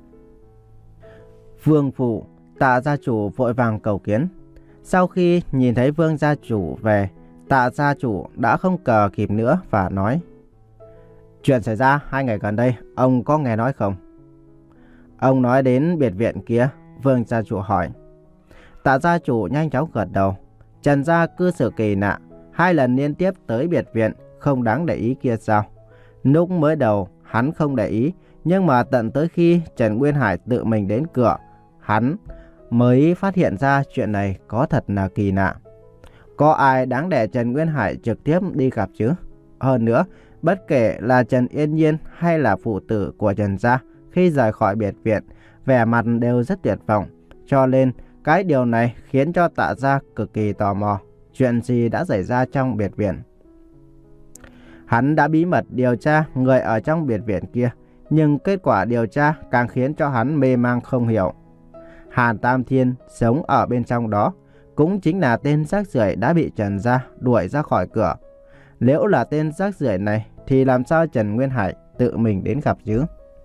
Vương phủ, Tạ gia chủ vội vàng cầu kiến. Sau khi nhìn thấy Vương gia chủ về, Tạ gia chủ đã không cờ kịp nữa và nói. Chuyện xảy ra hai ngày gần đây, ông có nghe nói không? Ông nói đến biệt viện kia, Vương gia chủ hỏi. Tạ gia chủ nhanh chóng gật đầu. Trần gia cư xử kỳ lạ, hai lần liên tiếp tới biệt viện, không đáng để ý kia sao? Lúc mới đầu, hắn không để ý, nhưng mà tận tới khi Trần Nguyên Hải tự mình đến cửa, hắn mới phát hiện ra chuyện này có thật là kỳ lạ. Có ai đáng để Trần Nguyên Hải trực tiếp đi gặp chứ? Hơn nữa, bất kể là Trần Yên Nhiên hay là phụ tử của Trần gia, khi rời khỏi biệt viện, vẻ mặt đều rất tuyệt vọng. Cho nên, cái điều này khiến cho Tạ gia cực kỳ tò mò. Chuyện gì đã xảy ra trong biệt viện? Hắn đã bí mật điều tra người ở trong biệt viện kia, nhưng kết quả điều tra càng khiến cho hắn mê mang không hiểu. Hàn Tam Thiên sống ở bên trong đó, cũng chính là tên rác rưởi đã bị Trần gia đuổi ra khỏi cửa. Nếu là tên rác rưởi này thì làm sao Trần Nguyên Hải tự mình đến gặp chứ?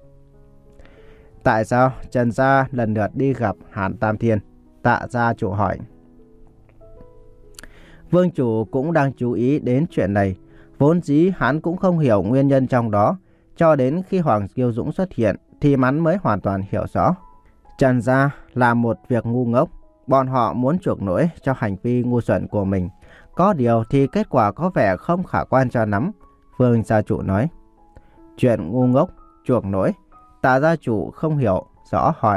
Tại sao Trần gia lần lượt đi gặp Hàn Tam Thiên? Tạ gia chủ hỏi. Vương chủ cũng đang chú ý đến chuyện này. Vốn dĩ hắn cũng không hiểu nguyên nhân trong đó. Cho đến khi Hoàng Kiêu Dũng xuất hiện thì hắn mới hoàn toàn hiểu rõ. Trần gia là một việc ngu ngốc. Bọn họ muốn chuộc lỗi cho hành vi ngu xuẩn của mình. Có điều thì kết quả có vẻ không khả quan cho lắm. Vương gia chủ nói. Chuyện ngu ngốc, chuộc lỗi. Tạ gia chủ không hiểu rõ hỏi.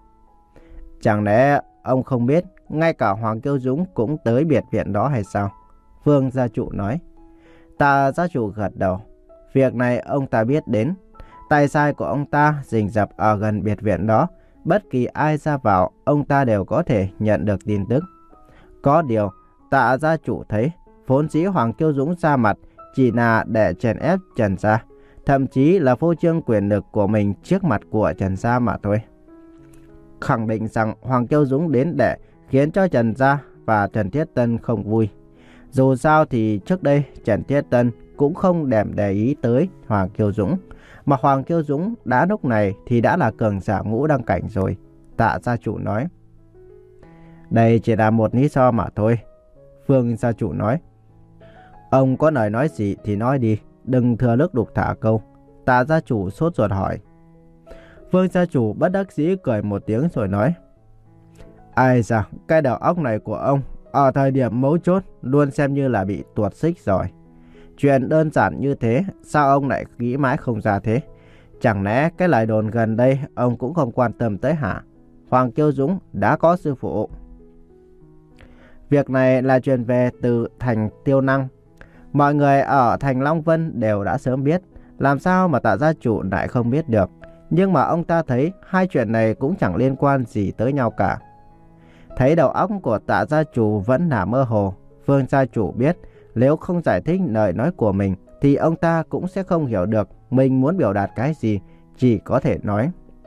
Chẳng lẽ ông không biết ngay cả Hoàng Kiêu Dũng cũng tới biệt viện đó hay sao? Vương gia chủ nói. Tạ gia chủ gật đầu. Việc này ông ta biết đến. Tay sai của ông ta rình rập ở gần biệt viện đó. Bất kỳ ai ra vào, ông ta đều có thể nhận được tin tức. Có điều, Tạ gia chủ thấy, vốn dĩ Hoàng Kiêu Dũng ra mặt chỉ là để chèn ép Trần gia, thậm chí là phô trương quyền lực của mình trước mặt của Trần gia mà thôi. Khẳng định rằng Hoàng Kiêu Dũng đến để khiến cho Trần gia và Trần Thiết Tân không vui. Dù sao thì trước đây Trần Thiết Tân cũng không đèm để ý tới Hoàng Kiêu Dũng. Mà Hoàng Kiêu Dũng đã lúc này thì đã là cường giả ngũ đăng cảnh rồi. Tạ gia chủ nói. Đây chỉ là một lý do mà thôi. Vương gia chủ nói. Ông có lời nói gì thì nói đi, đừng thừa nước đục thả câu. Tạ gia chủ sốt ruột hỏi. Vương gia chủ bất đắc dĩ cười một tiếng rồi nói. Ai da, cái đầu óc này của ông ở thời điểm mấu chốt luôn xem như là bị tuột xích rồi. Chuyện đơn giản như thế, sao ông lại nghĩ mãi không ra thế? Chẳng lẽ cái lời đồn gần đây ông cũng không quan tâm tới hả? Hoàng Kiêu Dũng đã có sư phụ. Việc này là truyền về từ thành Tiêu Năng. Mọi người ở thành Long Vân đều đã sớm biết. Làm sao mà Tạ gia chủ lại không biết được? Nhưng mà ông ta thấy hai chuyện này cũng chẳng liên quan gì tới nhau cả. Thấy đầu óc của Tạ gia chủ vẫn là mơ hồ, Vương gia chủ biết nếu không giải thích lời nói của mình thì ông ta cũng sẽ không hiểu được mình muốn biểu đạt cái gì, chỉ có thể nói.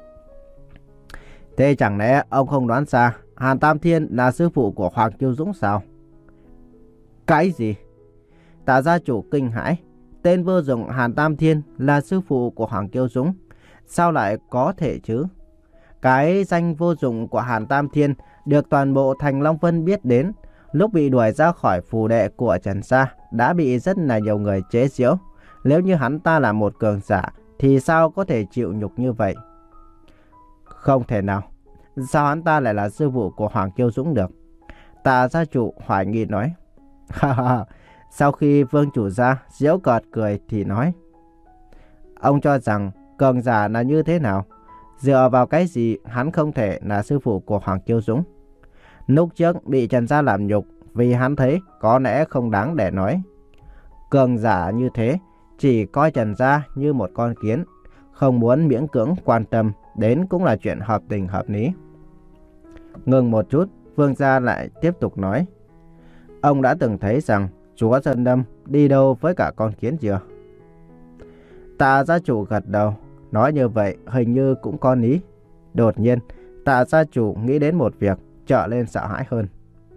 Thế chẳng lẽ ông không đoán ra Hàn Tam Thiên là sư phụ của Hoàng Kiêu Dũng sao? Cái gì? Tạ gia chủ kinh hãi. Tên vô dụng Hàn Tam Thiên là sư phụ của Hoàng Kiêu Dũng. Sao lại có thể chứ? Cái danh vô dụng của Hàn Tam Thiên được toàn bộ thành Long Vân biết đến. Lúc bị đuổi ra khỏi phù đệ của Trần gia đã bị rất là nhiều người chế giễu. Nếu như hắn ta là một cường giả thì sao có thể chịu nhục như vậy? Không thể nào. Sao hắn ta lại là sư phụ của Hoàng Kiêu Dũng được? Tạ gia chủ hoài nghi nói. Sau khi Vương chủ gia giễu cợt cười thì nói. Ông cho rằng cường giả là như thế nào? Dựa vào cái gì hắn không thể là sư phụ của Hoàng Kiêu Dũng? Lúc trước bị Trần gia làm nhục vì hắn thấy có lẽ không đáng để nói. Cường giả như thế chỉ coi Trần gia như một con kiến, không muốn miễn cưỡng quan tâm đến cũng là chuyện hợp tình hợp lý. Ngừng một chút, Vương gia lại tiếp tục nói. Ông đã từng thấy rằng chúa Sơn Lâm đi đâu với cả con kiến chưa? Tạ gia chủ gật đầu, nói như vậy hình như cũng có lý. Đột nhiên, Tạ gia chủ nghĩ đến một việc, trở lên sợ hãi hơn.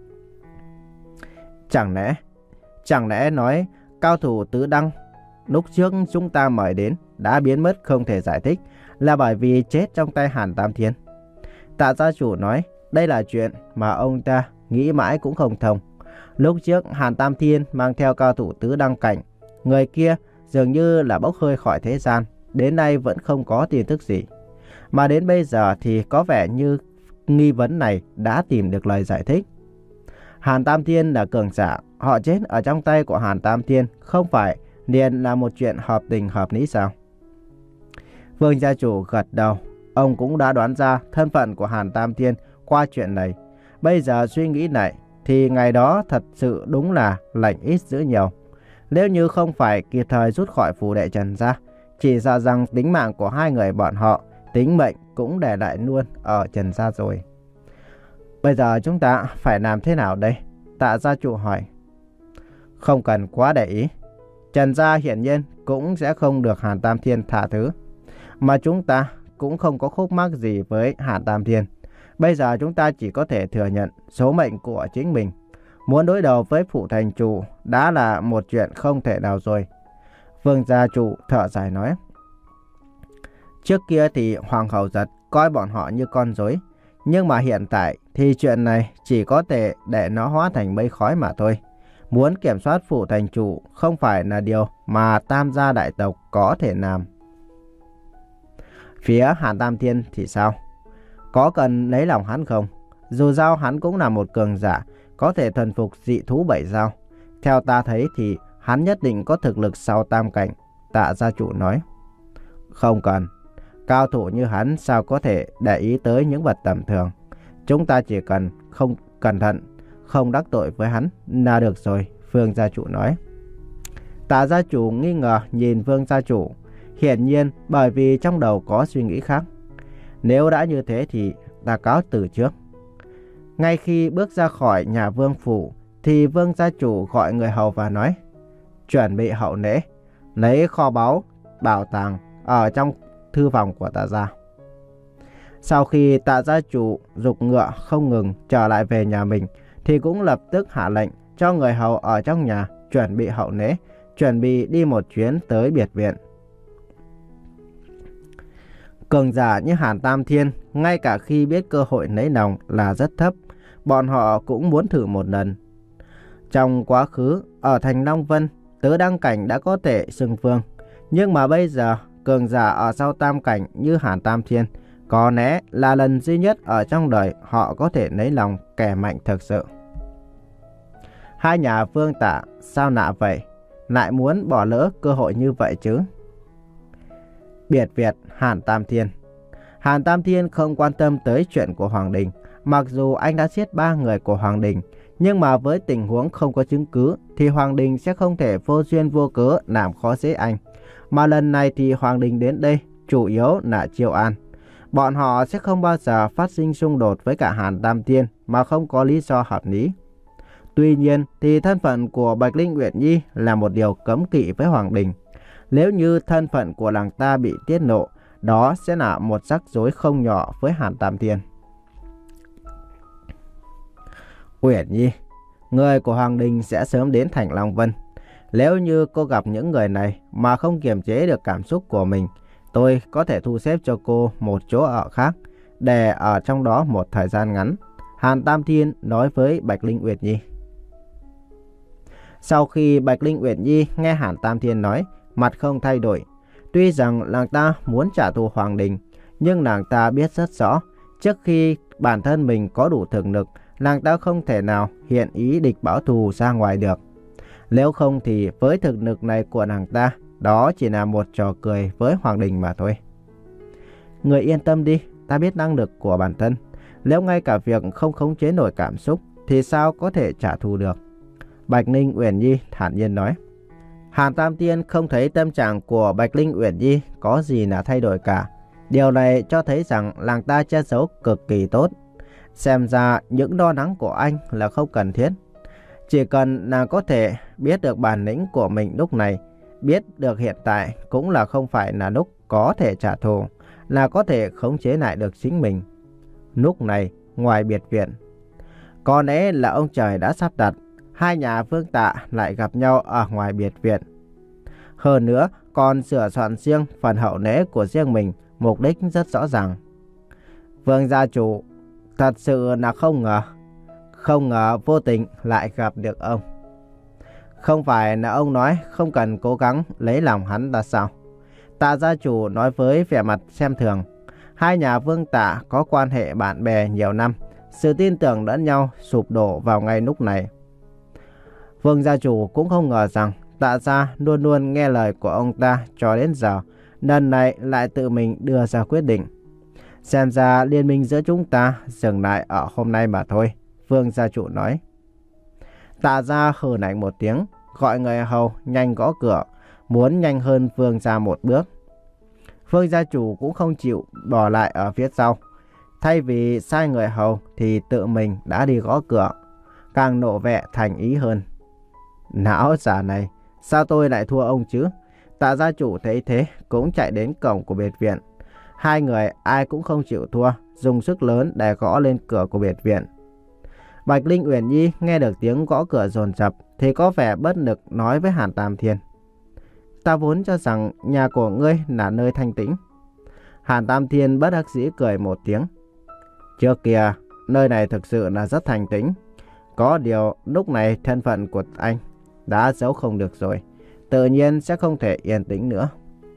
Chẳng lẽ, chẳng lẽ nói cao thủ tứ đăng lúc trước chúng ta mời đến đã biến mất không thể giải thích là bởi vì chết trong tay Hàn Tam Thiên? Tạ gia chủ nói đây là chuyện mà ông ta nghĩ mãi cũng không thông. Lúc trước Hàn Tam Thiên mang theo cao thủ tứ đăng cảnh, người kia dường như là bốc hơi khỏi thế gian, đến nay vẫn không có tin tức gì. Mà đến bây giờ thì có vẻ như nghi vấn này đã tìm được lời giải thích. Hàn Tam Thiên là cường giả, họ chết ở trong tay của Hàn Tam Thiên không phải liền là một chuyện hợp tình hợp lý sao? Vương gia chủ gật đầu, ông cũng đã đoán ra thân phận của Hàn Tam Thiên qua chuyện này. Bây giờ suy nghĩ lại thì ngày đó thật sự đúng là lành ít dữ nhiều. Nếu như không phải kịp thời rút khỏi phù đệ Trần gia, chỉ sợ rằng tính mạng của hai người bọn họ, tính mệnh cũng để lại luôn ở Trần gia rồi. Bây giờ chúng ta phải làm thế nào đây? Tạ gia chủ hỏi. Không cần quá để ý. Trần gia hiển nhiên cũng sẽ không được Hàn Tam Thiên tha thứ. Mà chúng ta cũng không có khúc mắc gì với Hàn Tam Thiên. Bây giờ chúng ta chỉ có thể thừa nhận số mệnh của chính mình. Muốn đối đầu với phủ thành chủ đã là một chuyện không thể nào rồi. Vương gia chủ thở dài nói. Trước kia thì Hoàng hậu giật coi bọn họ như con rối. Nhưng mà hiện tại thì chuyện này chỉ có thể để nó hóa thành mây khói mà thôi. Muốn kiểm soát phủ thành chủ không phải là điều mà Tam gia đại tộc có thể làm. Phía Hàn Tam Thiên thì sao? Có cần lấy lòng hắn không? Dù sao hắn cũng là một cường giả, có thể thuần phục dị thú bảy dao. Theo ta thấy thì hắn nhất định có thực lực sau tam cảnh. Tạ gia chủ nói. Không cần. Cao thủ như hắn sao có thể để ý tới những vật tầm thường. Chúng ta chỉ cần không cẩn thận, không đắc tội với hắn là được rồi, Vương gia chủ nói. Tạ gia chủ nghi ngờ nhìn Vương gia chủ, hiển nhiên bởi vì trong đầu có suy nghĩ khác. Nếu đã như thế thì ta cáo từ trước. Ngay khi bước ra khỏi nhà Vương phủ thì Vương gia chủ gọi người hầu và nói: chuẩn bị hậu lễ, lấy kho báu, bảo tàng ở trong thư phòng của Tạ gia. Sau khi Tạ gia chủ giục ngựa không ngừng trở lại về nhà mình thì cũng lập tức hạ lệnh cho người hầu ở trong nhà chuẩn bị hậu lễ, chuẩn bị đi một chuyến tới biệt viện. Cường giả như Hàn Tam Thiên, ngay cả khi biết cơ hội lấy lòng là rất thấp, bọn họ cũng muốn thử một lần. Trong quá khứ, ở thành Long Vân, tứ đăng cảnh đã có thể xưng vương, nhưng mà bây giờ cường giả ở sau tam cảnh như Hàn Tam Thiên có lẽ là lần duy nhất ở trong đời họ có thể lấy lòng kẻ mạnh thực sự. Hai nhà Vương Tạ sao lạ vậy, lại muốn bỏ lỡ cơ hội như vậy chứ? Biệt viện Hàn Tam Thiên. Hàn Tam Thiên không quan tâm tới chuyện của Hoàng Đình. Mặc dù anh đã giết ba người của Hoàng Đình, nhưng mà với tình huống không có chứng cứ thì Hoàng Đình sẽ không thể vô duyên vô cớ làm khó dễ anh. Mà lần này thì Hoàng Đình đến đây chủ yếu là chiêu an. Bọn họ sẽ không bao giờ phát sinh xung đột với cả Hàn Tam Thiên mà không có lý do hợp lý. Tuy nhiên thì thân phận của Bạch Linh Uyển Nhi là một điều cấm kỵ với Hoàng Đình. Nếu như thân phận của nàng ta bị tiết lộ, đó sẽ là một rắc rối không nhỏ với Hàn Tam Thiên. Uyển Nhi, người của Hoàng Đình sẽ sớm đến thành Long Vân. Nếu như cô gặp những người này mà không kiềm chế được cảm xúc của mình, tôi có thể thu xếp cho cô một chỗ ở khác để ở trong đó một thời gian ngắn, Hàn Tam Thiên nói với Bạch Linh Uyển Nhi. Sau khi Bạch Linh Uyển Nhi nghe Hàn Tam Thiên nói, mặt không thay đổi. Tuy rằng nàng ta muốn trả thù Hoàng Đình, nhưng nàng ta biết rất rõ, trước khi bản thân mình có đủ thực lực, nàng ta không thể nào hiện ý địch báo thù ra ngoài được. Nếu không thì với thực lực này của nàng ta, đó chỉ là một trò cười với Hoàng Đình mà thôi. Người yên tâm đi, ta biết năng lực của bản thân. Nếu ngay cả việc không khống chế nổi cảm xúc thì sao có thể trả thù được? Bạch Linh Uyển Nhi thản nhiên nói. Hàn Tam Thiên không thấy tâm trạng của Bạch Linh Uyển Nhi có gì là thay đổi cả. Điều này cho thấy rằng nàng ta che giấu cực kỳ tốt. Xem ra những lo lắng của anh là không cần thiết. Chỉ cần nàng có thể biết được bản lĩnh của mình lúc này, biết được hiện tại cũng là không phải là lúc có thể trả thù, là có thể khống chế lại được chính mình. Lúc này, ngoài biệt viện, có lẽ là ông trời đã sắp đặt, hai nhà Vương Tạ lại gặp nhau ở ngoài biệt viện. Hơn nữa, còn sửa soạn riêng phần hậu lễ của riêng mình, mục đích rất rõ ràng. Vương gia chủ, thật sự là không ngờ, không ngờ vô tình lại gặp được ông. Không phải là ông nói không cần cố gắng lấy lòng hắn là sao? Tạ gia chủ nói với vẻ mặt xem thường. Hai nhà Vương Tạ có quan hệ bạn bè nhiều năm, sự tin tưởng lẫn nhau sụp đổ vào ngay lúc này. Vương gia chủ cũng không ngờ rằng Tạ gia luôn luôn nghe lời của ông ta cho đến giờ, lần này lại tự mình đưa ra quyết định. Xem ra liên minh giữa chúng ta dừng lại ở hôm nay mà thôi, Vương gia chủ nói. Tạ gia hừ lạnh một tiếng, gọi người hầu nhanh gõ cửa, muốn nhanh hơn Vương gia một bước. Vương gia chủ cũng không chịu bỏ lại ở phía sau. Thay vì sai người hầu thì tự mình đã đi gõ cửa, càng nộ vẻ thành ý hơn. Não giả này, sao tôi lại thua ông chứ? Tạ gia chủ thấy thế cũng chạy đến cổng của biệt viện. Hai người ai cũng không chịu thua, dùng sức lớn để gõ lên cửa của biệt viện. Bạch Linh Uyển Nhi nghe được tiếng gõ cửa dồn dập thì có vẻ bất lực nói với Hàn Tam Thiên. Ta vốn cho rằng nhà của ngươi là nơi thanh tĩnh. Hàn Tam Thiên bất đắc dĩ cười một tiếng. Trước kia, nơi này thực sự là rất thanh tĩnh. Có điều lúc này thân phận của anh đã giấu không được rồi, tự nhiên sẽ không thể yên tĩnh nữa.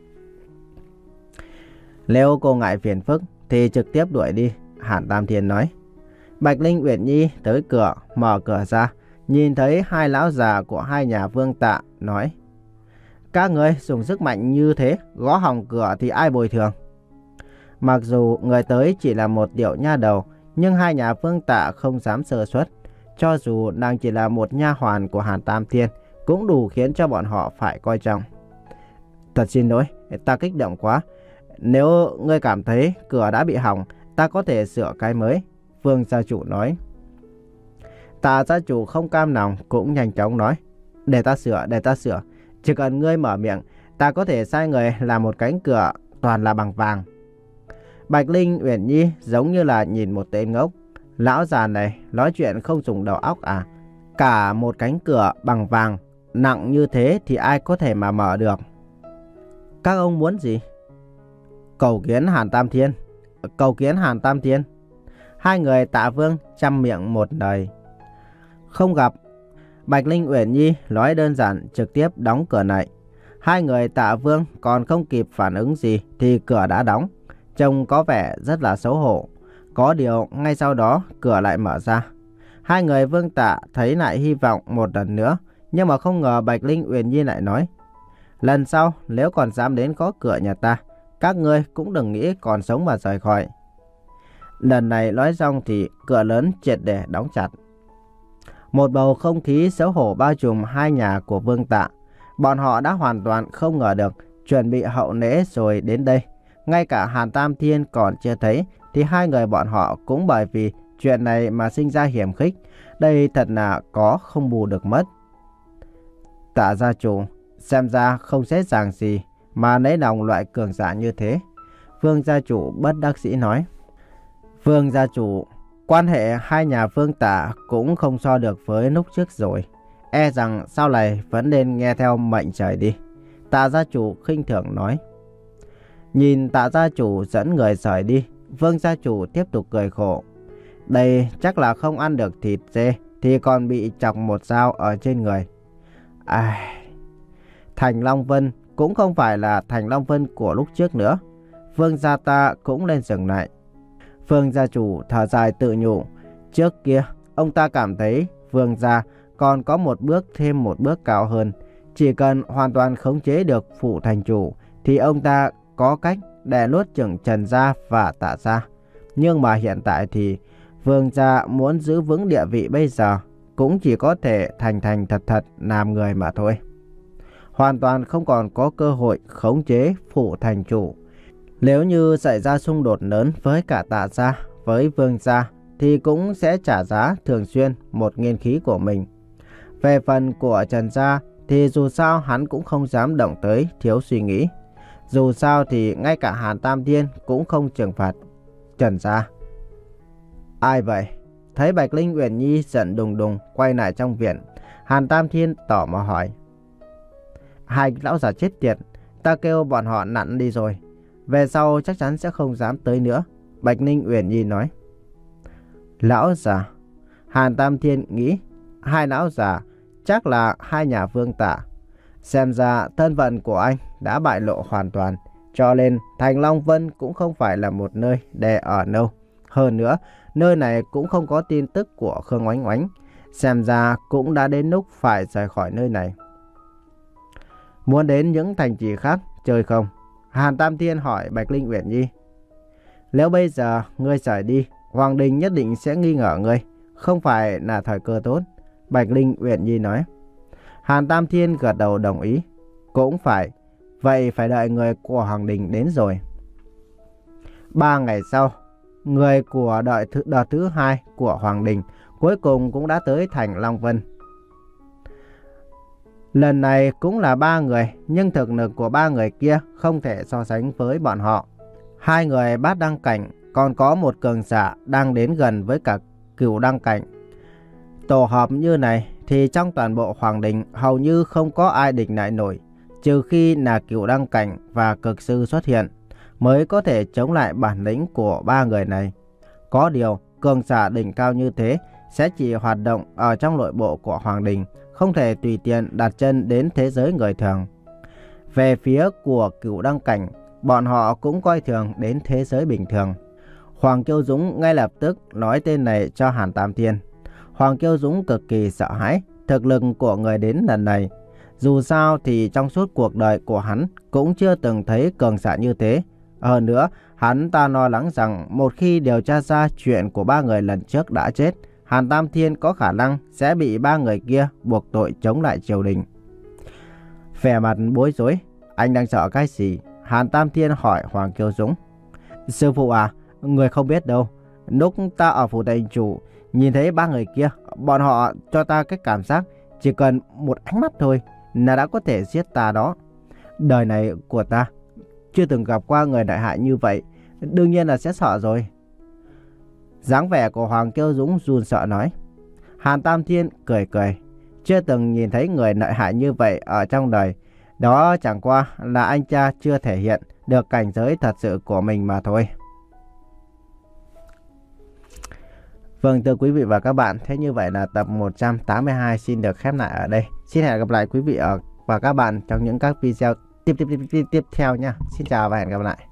Nếu cô ngại phiền phức thì trực tiếp đuổi đi, Hàn Tam Thiên nói. Bạch Linh Uyển Nhi tới cửa, mở cửa ra, nhìn thấy hai lão già của hai nhà Vương Tạ, nói: Các người dùng sức mạnh như thế, gõ hỏng cửa thì ai bồi thường? Mặc dù người tới chỉ là một tiểu nha đầu, nhưng hai nhà Vương Tạ không dám sơ suất. Cho dù nàng chỉ là một nha hoàn của Hàn Tam Thiên, cũng đủ khiến cho bọn họ phải coi trọng. Thật xin lỗi, ta kích động quá. Nếu ngươi cảm thấy cửa đã bị hỏng, ta có thể sửa cái mới, Vương gia chủ nói. Tạ gia chủ không cam lòng cũng nhanh chóng nói: Để ta sửa, để ta sửa. Chỉ cần ngươi mở miệng, ta có thể sai người làm một cánh cửa toàn là bằng vàng. Bạch Linh Uyển Nhi giống như là nhìn một tên ngốc. Lão già này nói chuyện không dùng đầu óc à? Cả một cánh cửa bằng vàng nặng như thế thì ai có thể mà mở được? Các ông muốn gì? Cầu kiến Hàn Tam Thiên. Cầu kiến Hàn Tam Thiên. Hai người Tạ Vương chăm miệng một lời. Không gặp. Bạch Linh Uyển Nhi nói đơn giản, trực tiếp đóng cửa lại. Hai người Tạ Vương còn không kịp phản ứng gì thì cửa đã đóng. Trông có vẻ rất là xấu hổ. Có điều ngay sau đó cửa lại mở ra. Hai người Vương Tạ thấy lại hy vọng một lần nữa, nhưng mà không ngờ Bạch Linh Uyển Nhi lại nói: Lần sau nếu còn dám đến gõ cửa nhà ta, các ngươi cũng đừng nghĩ còn sống mà rời khỏi. Lần này nói xong thì cửa lớn triệt để đóng chặt. Một bầu không khí xấu hổ bao trùm hai nhà của Vương Tạ. Bọn họ đã hoàn toàn không ngờ được, chuẩn bị hậu lễ rồi đến đây. Ngay cả Hàn Tam Thiên còn chưa thấy thì hai người bọn họ cũng bởi vì chuyện này mà sinh ra hiểm khích. Đây thật là có không bù được mất. Tạ gia chủ, xem ra không dễ dàng gì mà lấy lòng loại cường giả như thế, Vương gia chủ bất đắc dĩ nói. Vương gia chủ, quan hệ hai nhà Vương Tạ cũng không so được với lúc trước rồi. E rằng sau này vẫn nên nghe theo mệnh trời đi, Tạ gia chủ khinh thường nói. Nhìn Tạ gia chủ dẫn người rời đi, Vương gia chủ tiếp tục cười khổ. Đây chắc là không ăn được thịt dê thì còn bị chọc một dao ở trên người. Ai... Thành Long Vân cũng không phải là Thành Long Vân của lúc trước nữa. Vương gia ta cũng lên dừng lại. Vương gia chủ thở dài tự nhủ. Trước kia ông ta cảm thấy Vương gia còn có một bước thêm một bước cao hơn. Chỉ cần hoàn toàn khống chế được phủ thành chủ thì ông ta có cách để nuốt chửng Trần gia và Tạ gia. Nhưng mà hiện tại thì Vương gia muốn giữ vững địa vị bây giờ cũng chỉ có thể thành thành thật thật làm người mà thôi. Hoàn toàn không còn có cơ hội khống chế phủ thành chủ. Nếu như xảy ra xung đột lớn với cả Tạ gia, với Vương gia thì cũng sẽ trả giá thường xuyên một nghiên khí của mình. Về phần của Trần gia thì dù sao hắn cũng không dám động tới thiếu suy nghĩ. Dù sao thì ngay cả Hàn Tam Thiên cũng không trừng phạt Trần gia. Ai vậy? Thấy Bạch Linh Uyển Nhi giận đùng đùng quay lại trong viện, Hàn Tam Thiên tỏ mò hỏi. Hai lão già chết tiệt, ta kêu bọn họ nặn đi rồi. Về sau chắc chắn sẽ không dám tới nữa, Bạch Linh Uyển Nhi nói. Lão già? Hàn Tam Thiên nghĩ, hai lão già chắc là hai nhà Vương Tạ. Xem ra thân phận của anh đã bại lộ hoàn toàn, cho nên Thành Long Vân cũng không phải là một nơi để ở đâu. Hơn nữa, nơi này cũng không có tin tức của Khương Oánh Oánh. Xem ra cũng đã đến lúc phải rời khỏi nơi này. Muốn đến những thành trì khác chơi không? Hàn Tam Thiên hỏi Bạch Linh Uyển Nhi. Nếu bây giờ ngươi rời đi, Hoàng Đình nhất định sẽ nghi ngờ ngươi, không phải là thời cơ tốt, Bạch Linh Uyển Nhi nói. Hàn Tam Thiên gật đầu đồng ý. Cũng phải, vậy phải đợi người của Hoàng Đình đến rồi. Ba ngày sau, người của đợi thứ, đợt thứ hai của Hoàng Đình cuối cùng cũng đã tới thành Long Vân. Lần này cũng là ba người, nhưng thực lực của ba người kia không thể so sánh với bọn họ. Hai người bát đăng cảnh, còn có một cường giả đang đến gần với cả cửu đăng cảnh. Tổ hợp như này thì trong toàn bộ Hoàng Đình hầu như không có ai địch lại nổi, trừ khi là cửu đăng cảnh và cực sư xuất hiện mới có thể chống lại bản lĩnh của ba người này. Có điều cường giả đỉnh cao như thế sẽ chỉ hoạt động ở trong nội bộ của Hoàng Đình, không thể tùy tiện đặt chân đến thế giới người thường. Về phía của Cửu Đăng Cảnh, bọn họ cũng coi thường đến thế giới bình thường. Hoàng Kiêu Dũng ngay lập tức nói tên này cho Hàn Tam Thiên. Hoàng Kiêu Dũng cực kỳ sợ hãi thực lực của người đến lần này. Dù sao thì trong suốt cuộc đời của hắn cũng chưa từng thấy cường giả như thế. Hơn nữa, hắn ta lo lắng rằng một khi điều tra ra chuyện của ba người lần trước đã chết, Hàn Tam Thiên có khả năng sẽ bị ba người kia buộc tội chống lại triều đình. Vẻ mặt bối rối, anh đang sợ cái gì? Hàn Tam Thiên hỏi Hoàng Kiêu Dũng. Sư phụ à, người không biết đâu. Lúc ta ở phủ thành chủ, nhìn thấy ba người kia, bọn họ cho ta cái cảm giác chỉ cần một ánh mắt thôi là đã có thể giết ta đó. Đời này của ta chưa từng gặp qua người đại hại như vậy, đương nhiên là sẽ sợ rồi. Dáng vẻ của Hoàng Kiêu Dũng run sợ nói. Hàn Tam Thiên cười cười. Chưa từng nhìn thấy người lợi hại như vậy ở trong đời. Đó chẳng qua là anh cha chưa thể hiện được cảnh giới thật sự của mình mà thôi. Vâng, thưa quý vị và các bạn, thế như vậy là tập một trăm tám mươi hai xin được khép lại ở đây. Xin hẹn gặp lại quý vị và các bạn trong những các video tiếp tiếp tiếp tiếp, tiếp theo nha. Xin chào và hẹn gặp lại.